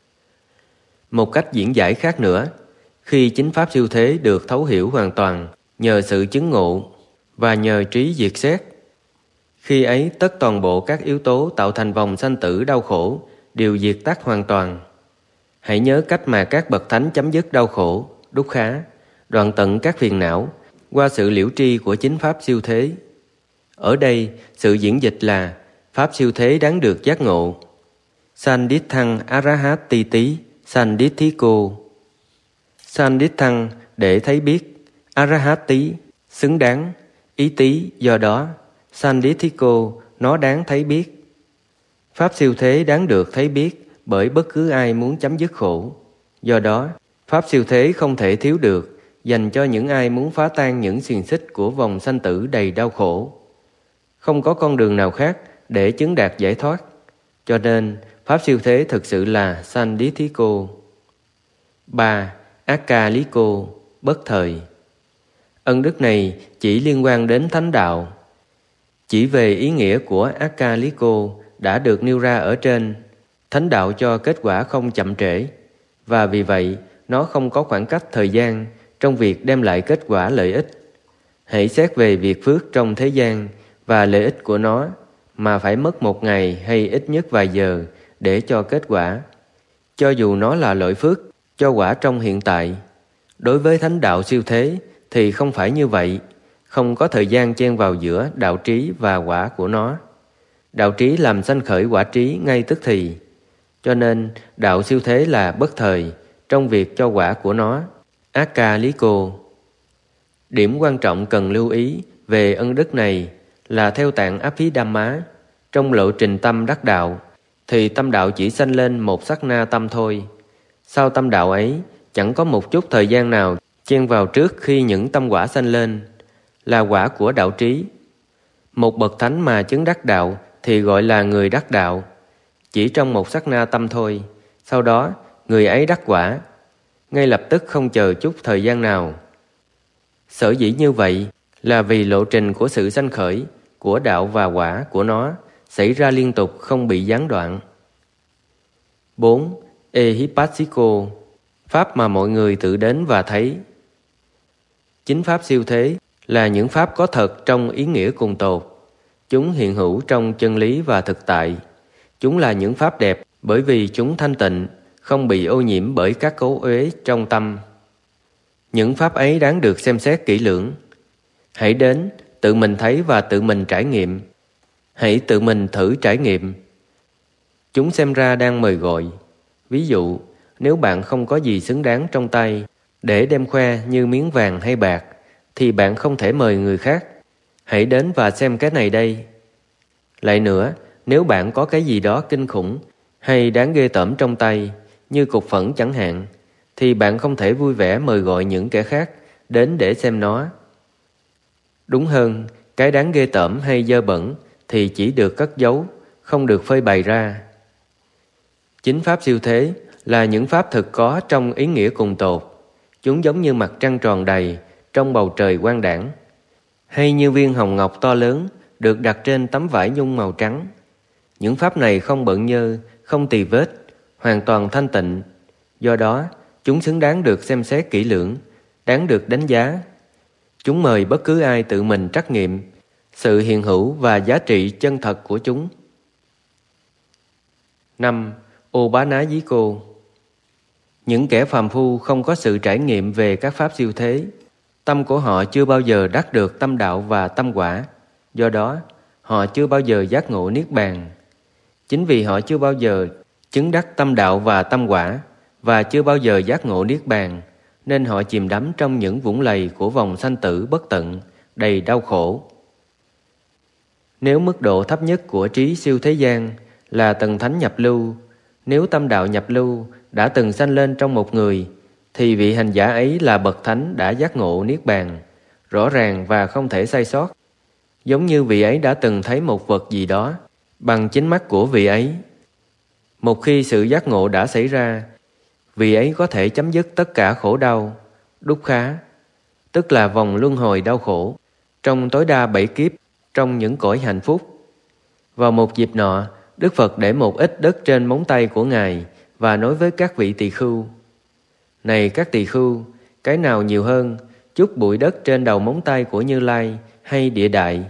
Một cách diễn giải khác nữa, khi chính pháp siêu thế được thấu hiểu hoàn toàn nhờ sự chứng ngộ và nhờ trí diệt xét, khi ấy tất toàn bộ các yếu tố tạo thành vòng sanh tử đau khổ đều diệt tắt hoàn toàn. Hãy nhớ cách mà các bậc thánh chấm dứt đau khổ, đúc khá, đoạn tận các phiền não qua sự liễu tri của chính pháp siêu thế. Ở đây, sự diễn dịch là pháp siêu thế đáng được giác ngộ. Sandithang arahat ti tí, Sandithiko. Sandithang để thấy biết, arahat tí xứng đáng, ý tí do đó, Sandithiko nó đáng thấy biết. Pháp siêu thế đáng được thấy biết bởi bất cứ ai muốn chấm dứt khổ. Do đó, pháp siêu thế không thể thiếu được dành cho những ai muốn phá tan những xiềng xích của vòng sanh tử đầy đau khổ. Không có con đường nào khác để chứng đạt giải thoát, cho nên pháp siêu thế thực sự là Sandithiko. ba. Akaliko, bất thời. Ân đức này chỉ liên quan đến thánh đạo. Chỉ về ý nghĩa của Akaliko đã được nêu ra ở trên, thánh đạo cho kết quả không chậm trễ, và vì vậy nó không có khoảng cách thời gian trong việc đem lại kết quả lợi ích. Hãy xét về việc phước trong thế gian và lợi ích của nó mà phải mất một ngày hay ít nhất vài giờ để cho kết quả, cho dù nó là lợi phước cho quả trong hiện tại. Đối với thánh đạo siêu thế thì không phải như vậy, không có thời gian chen vào giữa đạo trí và quả của nó. Đạo trí làm sanh khởi quả trí ngay tức thì, cho nên đạo siêu thế là bất thời trong việc cho quả của nó, Akaliko. Điểm quan trọng cần lưu ý về ân đức này là theo tạng Abhidhamma, trong lộ trình tâm đắc đạo, thì tâm đạo chỉ sanh lên một sát na tâm thôi. Sau tâm đạo ấy, chẳng có một chút thời gian nào chen vào trước khi những tâm quả sanh lên, là quả của đạo trí. Một bậc thánh mà chứng đắc đạo thì gọi là người đắc đạo, chỉ trong một sát na tâm thôi. Sau đó, người ấy đắc quả, ngay lập tức không chờ chút thời gian nào. Sở dĩ như vậy là vì lộ trình của sự sanh khởi, của đạo và quả của nó xảy ra liên tục không bị gián đoạn. bốn. Ehipassiko, pháp mà mọi người tự đến và thấy. Chính pháp siêu thế là những pháp có thật trong ý nghĩa cùng tột. Chúng hiện hữu trong chân lý và thực tại. Chúng là những pháp đẹp bởi vì chúng thanh tịnh, không bị ô nhiễm bởi các cấu uế trong tâm. Những pháp ấy đáng được xem xét kỹ lưỡng. Hãy đến, tự mình thấy và tự mình trải nghiệm. Hãy tự mình thử trải nghiệm. Chúng xem ra đang mời gọi. Ví dụ, nếu bạn không có gì xứng đáng trong tay để đem khoe như miếng vàng hay bạc, thì bạn không thể mời người khác. Hãy đến và xem cái này đây. Lại nữa, nếu bạn có cái gì đó kinh khủng hay đáng ghê tởm trong tay, như cục phẫn chẳng hạn, thì bạn không thể vui vẻ mời gọi những kẻ khác đến để xem nó. Đúng hơn, cái đáng ghê tởm hay dơ bẩn thì chỉ được cất giấu, không được phơi bày ra. Chính pháp siêu thế là những pháp thực có trong ý nghĩa cùng tột. Chúng giống như mặt trăng tròn đầy trong bầu trời quang đãng, hay như viên hồng ngọc to lớn được đặt trên tấm vải nhung màu trắng. Những pháp này không bận nhơ, không tì vết, hoàn toàn thanh tịnh. Do đó, chúng xứng đáng được xem xét kỹ lưỡng, đáng được đánh giá. Chúng mời bất cứ ai tự mình trắc nghiệm sự hiện hữu và giá trị chân thật của chúng. năm. Ô Bá Ná Dí Cô. Những kẻ phàm phu không có sự trải nghiệm về các pháp siêu thế. Tâm của họ chưa bao giờ đắc được tâm đạo và tâm quả. Do đó, họ chưa bao giờ giác ngộ niết bàn. Chính vì họ chưa bao giờ chứng đắc tâm đạo và tâm quả, và chưa bao giờ giác ngộ niết bàn, nên họ chìm đắm trong những vũng lầy của vòng sanh tử bất tận, đầy đau khổ. Nếu mức độ thấp nhất của trí siêu thế gian là tầng thánh nhập lưu, nếu tâm đạo nhập lưu đã từng sanh lên trong một người, thì vị hành giả ấy là bậc thánh đã giác ngộ niết bàn, rõ ràng và không thể sai sót. Giống như vị ấy đã từng thấy một vật gì đó bằng chính mắt của vị ấy. Một khi sự giác ngộ đã xảy ra, vị ấy có thể chấm dứt tất cả khổ đau, đúc khá, tức là vòng luân hồi đau khổ, trong tối đa bảy kiếp, trong những cõi hạnh phúc. Vào một dịp nọ, Đức Phật để một ít đất trên móng tay của Ngài và nói với các vị tỳ khưu: Này các tỳ khưu, cái nào nhiều hơn, chút bụi đất trên đầu móng tay của Như Lai hay địa đại?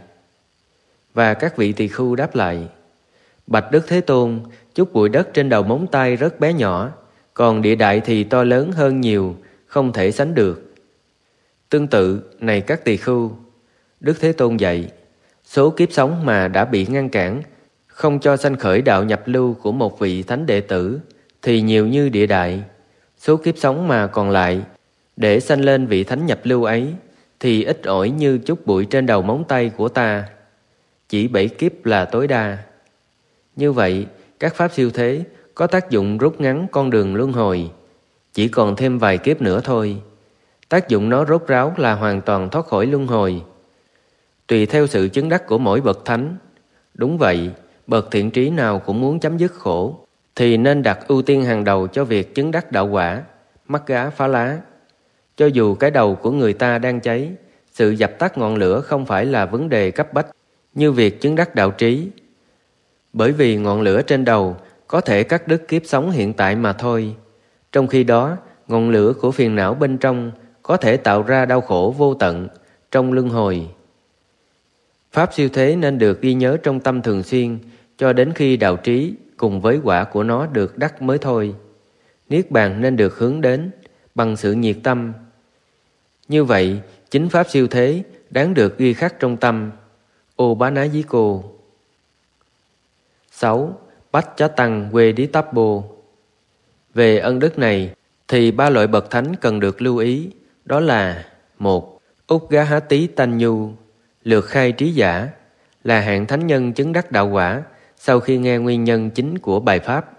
Và các vị tỳ khưu đáp lại: Bạch Đức Thế Tôn, chút bụi đất trên đầu móng tay rất bé nhỏ, còn địa đại thì to lớn hơn nhiều, không thể sánh được. Tương tự, này các tỳ khưu, Đức Thế Tôn dạy, số kiếp sống mà đã bị ngăn cản, không cho sanh khởi đạo nhập lưu của một vị thánh đệ tử, thì nhiều như địa đại. Số kiếp sống mà còn lại, để sanh lên vị thánh nhập lưu ấy, thì ít ỏi như chút bụi trên đầu móng tay của ta. Chỉ bảy kiếp là tối đa. Như vậy, các pháp siêu thế có tác dụng rút ngắn con đường luân hồi, chỉ còn thêm vài kiếp nữa thôi. Tác dụng nó rốt ráo là hoàn toàn thoát khỏi luân hồi. Tùy theo sự chứng đắc của mỗi bậc thánh. Đúng vậy, bậc thiện trí nào cũng muốn chấm dứt khổ, thì nên đặt ưu tiên hàng đầu cho việc chứng đắc đạo quả, mắc gá phá lá. Cho dù cái đầu của người ta đang cháy, sự dập tắt ngọn lửa không phải là vấn đề cấp bách như việc chứng đắc đạo trí. Bởi vì ngọn lửa trên đầu có thể cắt đứt kiếp sống hiện tại mà thôi. Trong khi đó, ngọn lửa của phiền não bên trong có thể tạo ra đau khổ vô tận trong luân hồi. Pháp siêu thế nên được ghi nhớ trong tâm thường xuyên cho đến khi đạo trí cùng với quả của nó được đắc mới thôi. Niết bàn nên được hướng đến bằng sự nhiệt tâm. Như vậy, chính pháp siêu thế đáng được ghi khắc trong tâm. Ô Bá Ná Dí Cô. sáu. Bách Chá Tăng Quê Đí Tắp Bô. Về ân đức này thì ba loại bậc thánh cần được lưu ý, đó là: một. Úc Gá Há Tí Tanh Nhu, lược khai trí giả, là hạng thánh nhân chứng đắc đạo quả sau khi nghe nguyên nhân chính của bài pháp.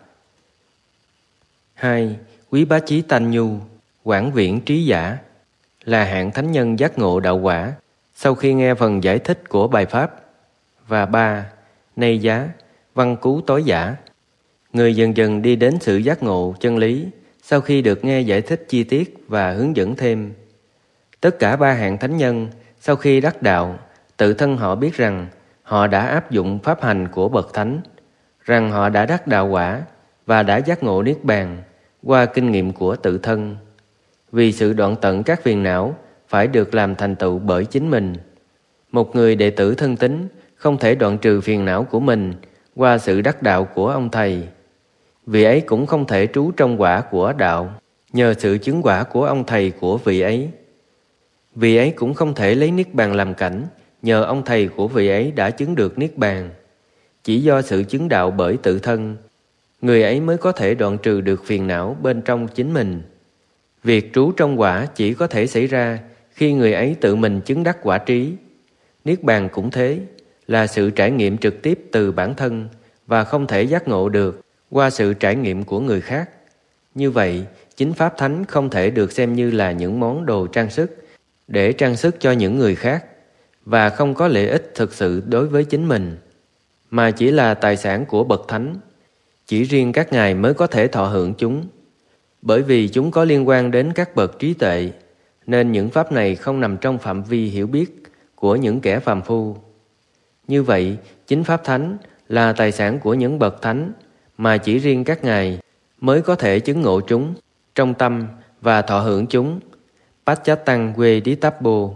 Hai. Quý Bá Chí Tanh Nhu, quảng viễn trí giả, là hạng thánh nhân giác ngộ đạo quả sau khi nghe phần giải thích của bài pháp. Và ba. Nay Giá, văn cú tối giả, người dần dần đi đến sự giác ngộ chân lý sau khi được nghe giải thích chi tiết và hướng dẫn thêm. Tất cả ba hạng thánh nhân sau khi đắc đạo, tự thân họ biết rằng họ đã áp dụng pháp hành của bậc thánh, rằng họ đã đắc đạo quả và đã giác ngộ niết bàn qua kinh nghiệm của tự thân. Vì sự đoạn tận các phiền não phải được làm thành tựu bởi chính mình. Một người đệ tử thân tín không thể đoạn trừ phiền não của mình qua sự đắc đạo của ông thầy. Vị ấy cũng không thể trú trong quả của đạo nhờ sự chứng quả của ông thầy của vị ấy. Vị ấy cũng không thể lấy niết bàn làm cảnh nhờ ông thầy của vị ấy đã chứng được niết bàn. Chỉ do sự chứng đạo bởi tự thân, người ấy mới có thể đoạn trừ được phiền não bên trong chính mình. Việc trú trong quả chỉ có thể xảy ra khi người ấy tự mình chứng đắc quả trí. Niết bàn cũng thế, là sự trải nghiệm trực tiếp từ bản thân và không thể giác ngộ được qua sự trải nghiệm của người khác. Như vậy, chính Pháp Thánh không thể được xem như là những món đồ trang sức để trang sức cho những người khác và không có lợi ích thực sự đối với chính mình, mà chỉ là tài sản của Bậc Thánh. Chỉ riêng các ngài mới có thể thọ hưởng chúng. Bởi vì chúng có liên quan đến các bậc trí tuệ, nên những pháp này không nằm trong phạm vi hiểu biết của những kẻ phàm phu. Như vậy, chính Pháp Thánh là tài sản của những bậc thánh, mà chỉ riêng các ngài mới có thể chứng ngộ chúng trong tâm và thọ hưởng chúng. Pacchattang Vedittabbo.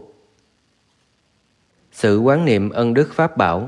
Sự quán niệm ân đức Pháp bảo.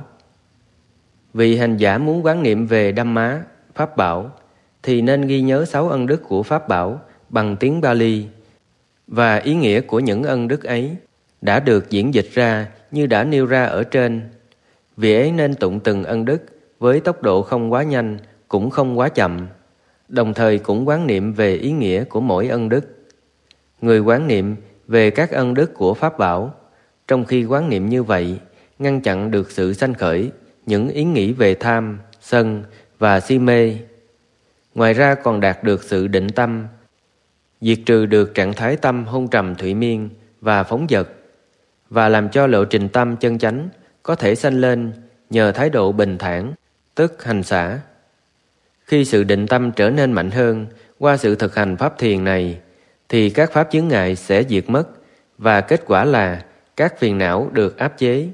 Vị hành giả muốn quán niệm về Dhamma, Pháp bảo, thì nên ghi nhớ sáu ân đức của Pháp bảo bằng tiếng Bali, và ý nghĩa của những ân đức ấy đã được diễn dịch ra như đã nêu ra ở trên. Vì ấy nên tụng từng ân đức với tốc độ không quá nhanh cũng không quá chậm, đồng thời cũng quán niệm về ý nghĩa của mỗi ân đức. Người quán niệm về các ân đức của Pháp bảo, trong khi quán niệm như vậy, ngăn chặn được sự sanh khởi những ý nghĩ về tham, sân và si mê. Ngoài ra còn đạt được sự định tâm, diệt trừ được trạng thái tâm hôn trầm thủy miên và phóng dật, và làm cho lộ trình tâm chân chánh có thể sanh lên nhờ thái độ bình thản, tức hành xả. Khi sự định tâm trở nên mạnh hơn qua sự thực hành pháp thiền này, thì các pháp chướng ngại sẽ diệt mất, và kết quả là các phiền não được áp chế.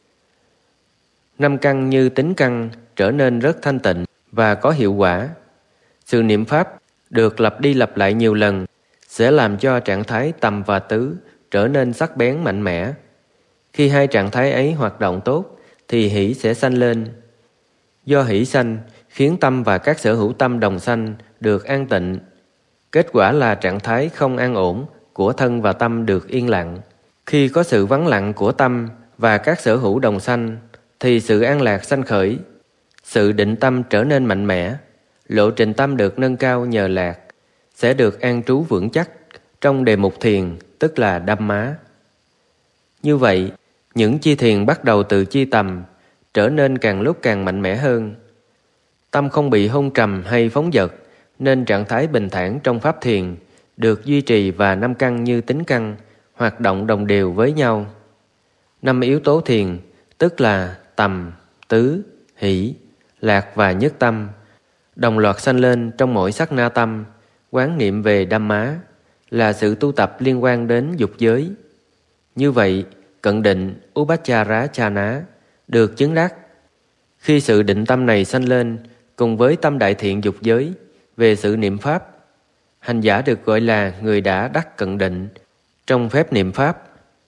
Năm căn như tính căn trở nên rất thanh tịnh và có hiệu quả. Sự niệm pháp được lặp đi lặp lại nhiều lần sẽ làm cho trạng thái tầm và tứ trở nên sắc bén mạnh mẽ. Khi hai trạng thái ấy hoạt động tốt thì hỷ sẽ sanh lên. Do hỷ sanh khiến tâm và các sở hữu tâm đồng sanh được an tịnh. Kết quả là trạng thái không an ổn của thân và tâm được yên lặng. Khi có sự vắng lặng của tâm và các sở hữu đồng sanh thì sự an lạc sanh khởi. Sự định tâm trở nên mạnh mẽ. Lộ trình tâm được nâng cao nhờ lạc, sẽ được an trú vững chắc trong đề mục thiền, tức là Dhamma. Như vậy, những chi thiền bắt đầu từ chi tầm trở nên càng lúc càng mạnh mẽ hơn. Tâm không bị hôn trầm hay phóng dật, nên trạng thái bình thản trong pháp thiền được duy trì và năm căn như tính căn hoạt động đồng đều với nhau. Năm yếu tố thiền, tức là tầm, tứ, hỷ, lạc và nhất tâm, đồng loạt sanh lên trong mỗi sát na tâm. Quán niệm về Dhamma là sự tu tập liên quan đến dục giới. Như vậy, cận định Upachara Chana được chứng đắc. Khi sự định tâm này sanh lên cùng với tâm đại thiện dục giới về sự niệm pháp, hành giả được gọi là người đã đắc cận định trong phép niệm pháp.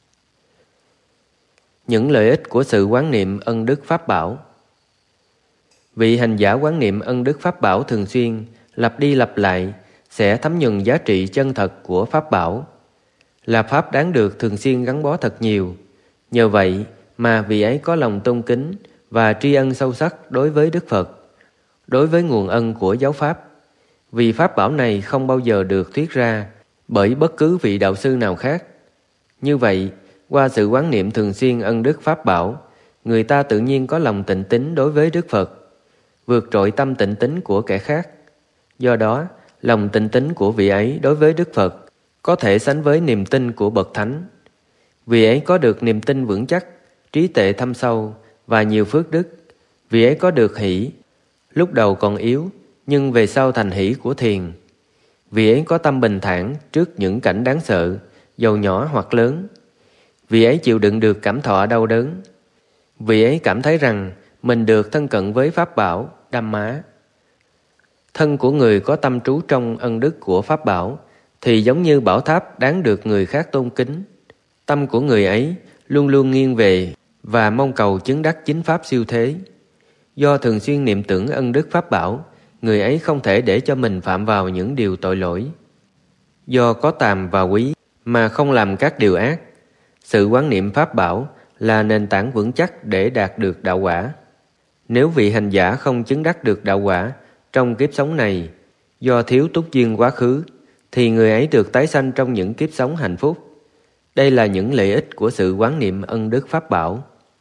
Những lợi ích của sự quán niệm ân đức Pháp bảo. Vị hành giả quán niệm ân đức Pháp bảo thường xuyên, lặp đi lặp lại, sẽ thấm nhuần giá trị chân thật của Pháp bảo, là Pháp đáng được thường xuyên gắn bó thật nhiều. Nhờ vậy mà vị ấy có lòng tôn kính và tri ân sâu sắc đối với Đức Phật, đối với nguồn ân của giáo Pháp. Vì Pháp bảo này không bao giờ được thuyết ra bởi bất cứ vị đạo sư nào khác. Như vậy, qua sự quán niệm thường xuyên ân đức Pháp bảo, người ta tự nhiên có lòng tịnh tín đối với Đức Phật, vượt trội tâm tịnh tín của kẻ khác. Do đó, lòng tịnh tín của vị ấy đối với Đức Phật có thể sánh với niềm tin của Bậc Thánh. Vị ấy có được niềm tin vững chắc, trí tuệ thâm sâu và nhiều phước đức. Vị ấy có được hỷ, lúc đầu còn yếu, nhưng về sau thành hỷ của thiền. Vị ấy có tâm bình thản trước những cảnh đáng sợ, dầu nhỏ hoặc lớn. Vị ấy chịu đựng được cảm thọ đau đớn. Vị ấy cảm thấy rằng mình được thân cận với Pháp bảo, Dhamma. Thân của người có tâm trú trong ân đức của Pháp bảo thì giống như bảo tháp đáng được người khác tôn kính. Tâm của người ấy luôn luôn nghiêng về và mong cầu chứng đắc chính Pháp siêu thế. Do thường xuyên niệm tưởng ân đức Pháp bảo, người ấy không thể để cho mình phạm vào những điều tội lỗi. Do có tàm và quý mà không làm các điều ác. Sự quán niệm Pháp bảo là nền tảng vững chắc để đạt được đạo quả. Nếu vị hành giả không chứng đắc được đạo quả trong kiếp sống này, do thiếu túc duyên quá khứ, thì người ấy được tái sanh trong những kiếp sống hạnh phúc. Đây là những lợi ích của sự quán niệm ân đức Pháp bảo.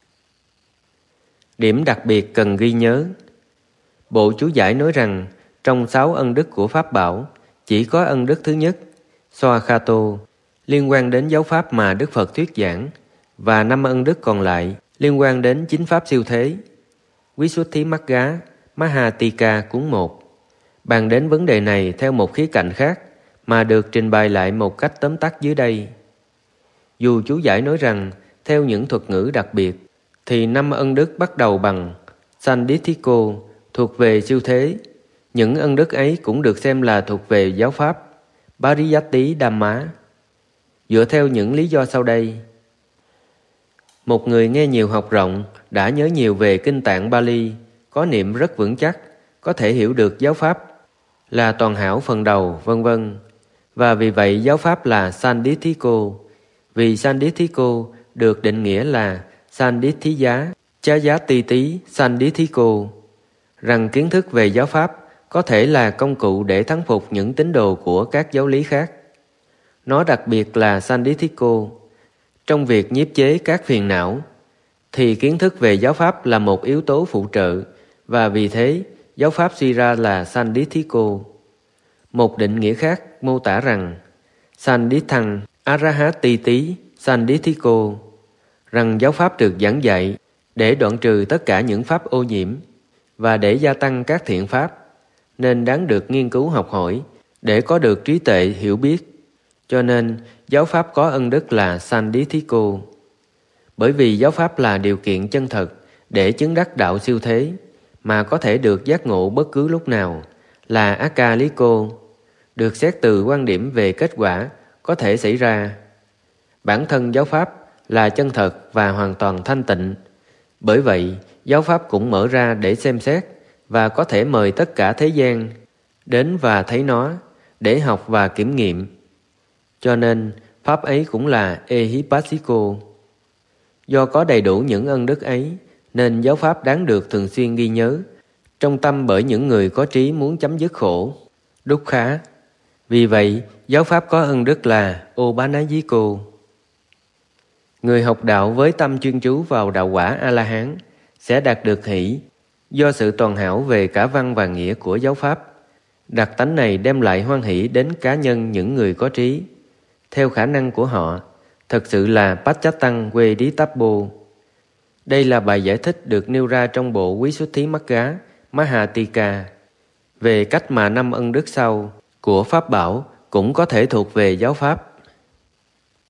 Điểm đặc biệt cần ghi nhớ. Bộ chú giải nói rằng trong sáu ân đức của Pháp bảo, chỉ có ân đức thứ nhất, Swakhato, liên quan đến giáo pháp mà Đức Phật thuyết giảng, và năm ân đức còn lại liên quan đến chính pháp siêu thế. Visuddhimagga, Mahatika cuốn một bàn đến vấn đề này theo một khía cạnh khác mà được trình bày lại một cách tóm tắt dưới đây. Dù chú giải nói rằng theo những thuật ngữ đặc biệt thì năm ân đức bắt đầu bằng Sandithiko thuộc về siêu thế, những ân đức ấy cũng được xem là thuộc về giáo pháp Pariyatti Dhamma. Dựa theo những lý do sau đây: một người nghe nhiều học rộng, đã nhớ nhiều về kinh tạng Bali, có niệm rất vững chắc, có thể hiểu được giáo pháp là toàn hảo phần đầu, vân vân. Và vì vậy giáo pháp là Sandithiko, vì Sandithiko được định nghĩa là Sandithiya Chayatiti Sandithiko, rằng kiến thức về giáo pháp có thể là công cụ để thắng phục những tín đồ của các giáo lý khác. Nó đặc biệt là Sandithiko trong việc nhiếp chế các phiền não, thì kiến thức về giáo pháp là một yếu tố phụ trợ, và vì thế giáo pháp suy ra là Sandithiko. Một định nghĩa khác mô tả rằng Sandithang Arahatiti Sandithiko, rằng giáo pháp được giảng dạy để đoạn trừ tất cả những pháp ô nhiễm và để gia tăng các thiện pháp, nên đáng được nghiên cứu học hỏi để có được trí tuệ hiểu biết. Cho nên giáo pháp có ân đức là Sandithiko. Bởi vì giáo pháp là điều kiện chân thật để chứng đắc đạo siêu thế, mà có thể được giác ngộ bất cứ lúc nào, là Akaliko, được xét từ quan điểm về kết quả có thể xảy ra. Bản thân giáo pháp là chân thật và hoàn toàn thanh tịnh. Bởi vậy, giáo pháp cũng mở ra để xem xét và có thể mời tất cả thế gian đến và thấy nó, để học và kiểm nghiệm. Cho nên, pháp ấy cũng là Ehipassiko. Do có đầy đủ những ân đức ấy, nên giáo pháp đáng được thường xuyên ghi nhớ trong tâm bởi những người có trí muốn chấm dứt khổ, dukkha. Vì vậy, giáo pháp có ân đức là Obanayiko. Người học đạo với tâm chuyên chú vào đạo quả A-la-hán sẽ đạt được hỷ do sự toàn hảo về cả văn và nghĩa của giáo pháp. Đặc tánh này đem lại hoan hỷ đến cá nhân những người có trí, theo khả năng của họ, thật sự là Pacchattam Vedittabbo. Đây là bài giải thích được nêu ra trong bộ Visuddhimagga Mahatika về cách mà năm ân đức sau của Pháp bảo cũng có thể thuộc về giáo pháp.